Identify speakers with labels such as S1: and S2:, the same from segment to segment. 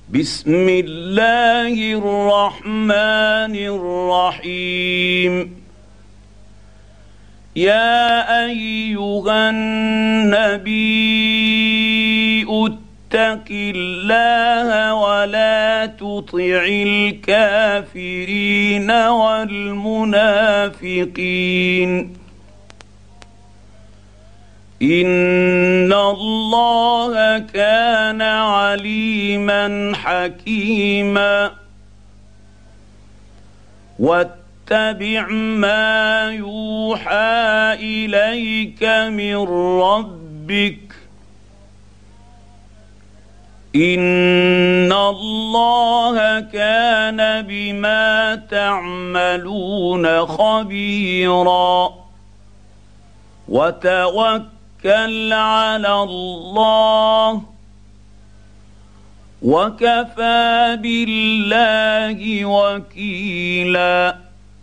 S1: بسم الله الرحمن الرحيم. يا أيها النبي اتق الله ولا تطع الكافرين والمنافقين إن الله كان عليما حكيما. واتبع ما يوحى إليك من ربك إن الله كان بما تعملون خبيرا. وتوكل على الله وكفى بالله وكيلا.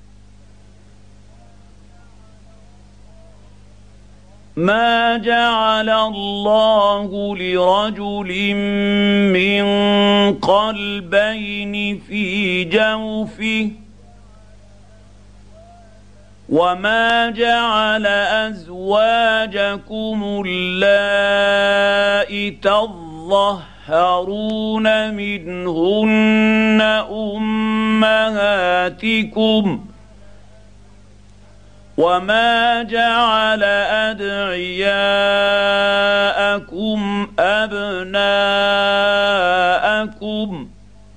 S1: ما جعل الله لرجل من قلبين في جوفه وما جعل أزواجكم اللائي تظهرون منهن أمهاتكم وما جعل أدعياءكم أبناءكم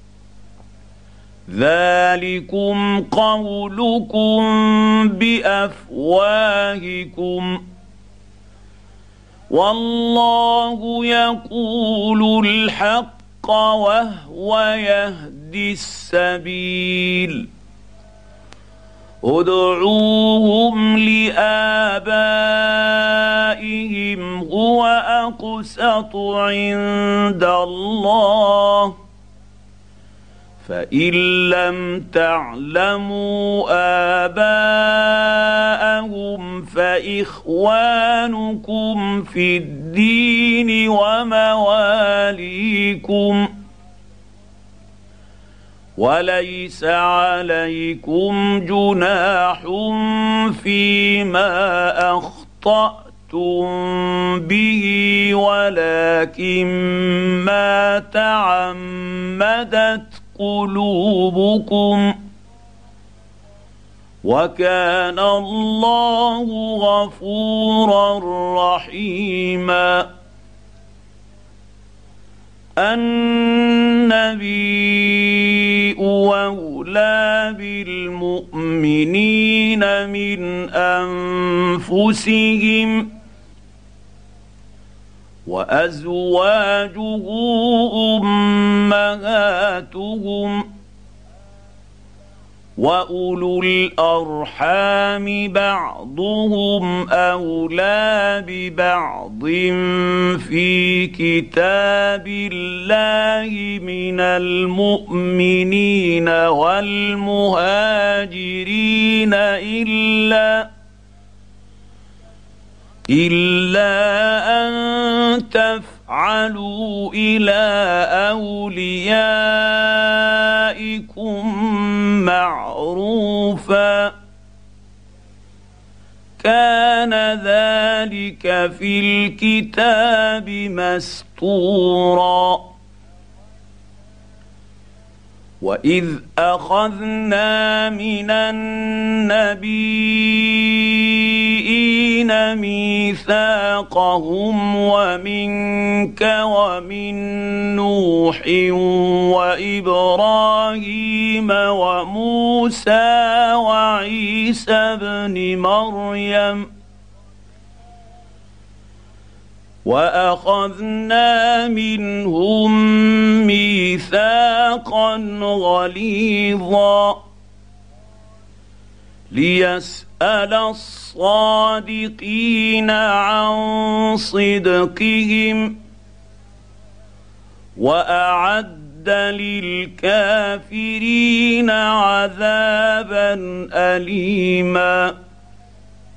S1: ذلكم قولكم بأفواهكم والله يقول الحق وهو يهدي السبيل. ادعوهم لآبائهم هو أقسط عند الله فإن لم تعلموا آباءهم فإخوانكم في الدين ومواليكم وليس عليكم جناح فيما أخطأتم به ولكن ما تعمدت قلوبكم وكان الله غفورا رحيما. النبي أولى بالمؤمنين من أنفسهم وأزواجه أمهاتهم وأولو الأرحام بعضهم أولى ببعض في كتاب الله من المؤمنين والمهاجرين إلا أن تفعلوا إلى أوليائكم معروفا كان ذلك في الكتاب مسطورا. وإذ أخذنا من النبيين ميثاقهم ومنك ومن نوح وإبراهيم وموسى وعيسى ابن مريم وأخذنا منهم ميثاقا غليظا ليسأل الصادقين عن صدقهم وأعد للكافرين عذابا أليما.